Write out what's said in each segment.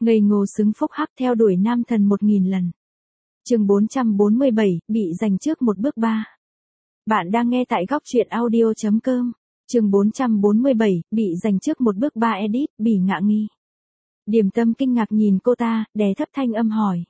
Ngây ngô xứng phúc hắc theo đuổi nam thần 1000 lần. Chương 447, bị giành trước một bước 3. Bạn đang nghe tại góc truyện audio.com. Chương 447, bị giành trước một bước 3 edit, Bỉ Ngạ Nghi. Điềm Tâm kinh ngạc nhìn cô ta, đè thấp thanh âm hỏi.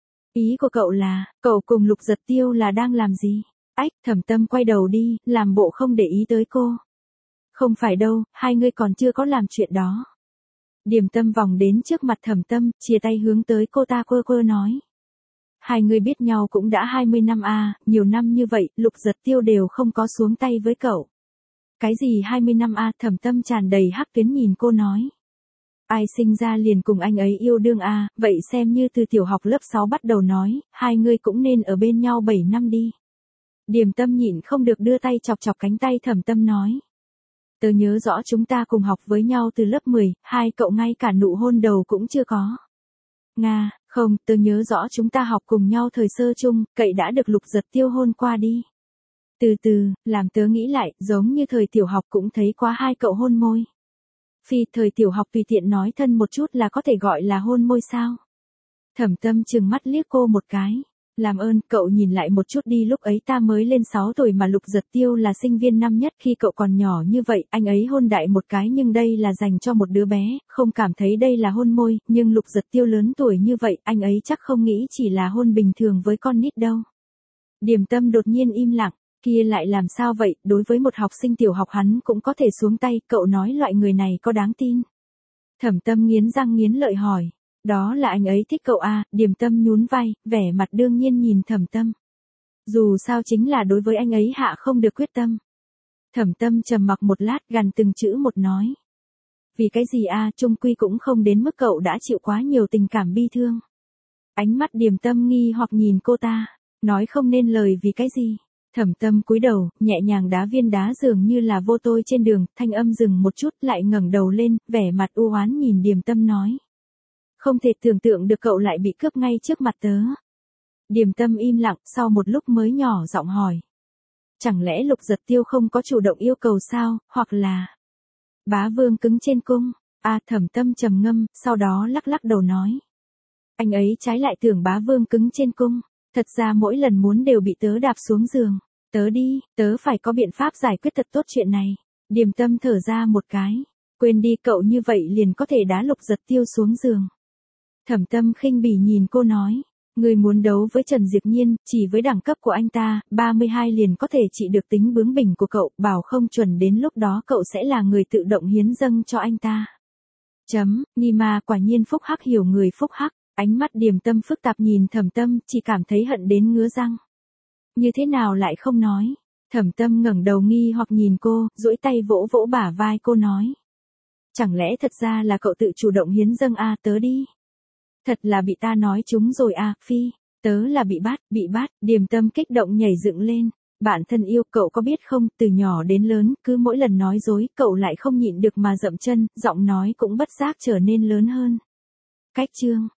Ý của cậu là, cậu cùng Lục Giật Tiêu là đang làm gì? Ách, Thẩm Tâm quay đầu đi, làm bộ không để ý tới cô. Không phải đâu, hai người còn chưa có làm chuyện đó. Điềm Tâm vòng đến trước mặt Thẩm Tâm, chia tay hướng tới cô ta quơ quơ nói. Hai người biết nhau cũng đã 20 năm à, nhiều năm như vậy, Lục Giật Tiêu đều không có xuống tay với cậu. Cái gì 20 năm à, Thẩm Tâm tràn đầy hắc tuyến nhìn cô nói. Ai sinh ra liền cùng anh ấy yêu đương à, vậy xem như từ tiểu học lớp 6 bắt đầu nói, hai người cũng nên ở bên nhau 7 năm đi. Điềm Tâm nhịn không được đưa tay chọc chọc cánh tay Thẩm Tâm nói. Tớ nhớ rõ chúng ta cùng học với nhau từ lớp 10, hai cậu ngay cả nụ hôn đầu cũng chưa có. Nga, không, tớ nhớ rõ chúng ta học cùng nhau thời sơ chung, cậy đã được Lục Giật Tiêu hôn qua đi. Từ từ, làm tớ nghĩ lại, giống như thời tiểu học cũng thấy quá hai cậu hôn môi. Phi, thời tiểu học tùy tiện nói thân một chút là có thể gọi là hôn môi sao? Thẩm Tâm trừng mắt liếc cô một cái. Làm ơn, cậu nhìn lại một chút đi, lúc ấy ta mới lên 6 tuổi mà Lục Giật Tiêu là sinh viên năm nhất, khi cậu còn nhỏ như vậy, anh ấy hôn đại một cái nhưng đây là dành cho một đứa bé, không cảm thấy đây là hôn môi, nhưng Lục Giật Tiêu lớn tuổi như vậy, anh ấy chắc không nghĩ chỉ là hôn bình thường với con nít đâu. Điềm Tâm đột nhiên im lặng, kia lại làm sao vậy, đối với một học sinh tiểu học hắn cũng có thể xuống tay, cậu nói loại người này có đáng tin. Thẩm Tâm nghiến răng nghiến lợi hỏi. Đó là anh ấy thích cậu à, Điềm Tâm nhún vai, vẻ mặt đương nhiên nhìn Thẩm Tâm. Dù sao chính là đối với anh ấy hạ không được quyết tâm. Thẩm Tâm trầm mặc một lát gằn từng chữ một nói. Vì cái gì à, chung quy cũng không đến mức cậu đã chịu quá nhiều tình cảm bi thương. Ánh mắt Điềm Tâm nghi hoặc nhìn cô ta, nói không nên lời vì cái gì. Thẩm Tâm cúi đầu, nhẹ nhàng đá viên đá dường như là vô tôi trên đường, thanh âm dừng một chút lại ngẩng đầu lên, vẻ mặt u oán nhìn Điềm Tâm nói. Không thể tưởng tượng được cậu lại bị cướp ngay trước mặt tớ. Điềm Tâm im lặng, sau một lúc mới nhỏ giọng hỏi. Chẳng lẽ Lục Giật Tiêu không có chủ động yêu cầu sao, hoặc là Bá Vương cứng trên cung? À, Thẩm Tâm trầm ngâm, sau đó lắc lắc đầu nói. Anh ấy trái lại tưởng Bá Vương cứng trên cung, thật ra mỗi lần muốn đều bị tớ đạp xuống giường. Tớ đi, tớ phải có biện pháp giải quyết thật tốt chuyện này. Điềm Tâm thở ra một cái. Quên đi, cậu như vậy liền có thể đá Lục Giật Tiêu xuống giường. Thẩm Tâm khinh bỉ nhìn cô nói, người muốn đấu với Trần Diệp Nhiên, chỉ với đẳng cấp của anh ta, 32 liền có thể trị được tính bướng bỉnh của cậu, bảo không chuẩn đến lúc đó cậu sẽ là người tự động hiến dâng cho anh ta. Nima quả nhiên phúc hắc hiểu người phúc hắc, ánh mắt Điềm Tâm phức tạp nhìn Thẩm Tâm, chỉ cảm thấy hận đến ngứa răng. Như thế nào lại không nói? Thẩm Tâm ngẩng đầu nghi hoặc nhìn cô, duỗi tay vỗ vỗ bả vai cô nói. Chẳng lẽ thật ra là cậu tự chủ động hiến dâng à, tớ đi. Thật là bị ta nói chúng rồi à, Phi, tớ là bị bắt, Điềm Tâm kích động nhảy dựng lên. Bạn thân yêu, cậu có biết không, từ nhỏ đến lớn, cứ mỗi lần nói dối, cậu lại không nhịn được mà dậm chân, giọng nói cũng bất giác trở nên lớn hơn. Cách chương,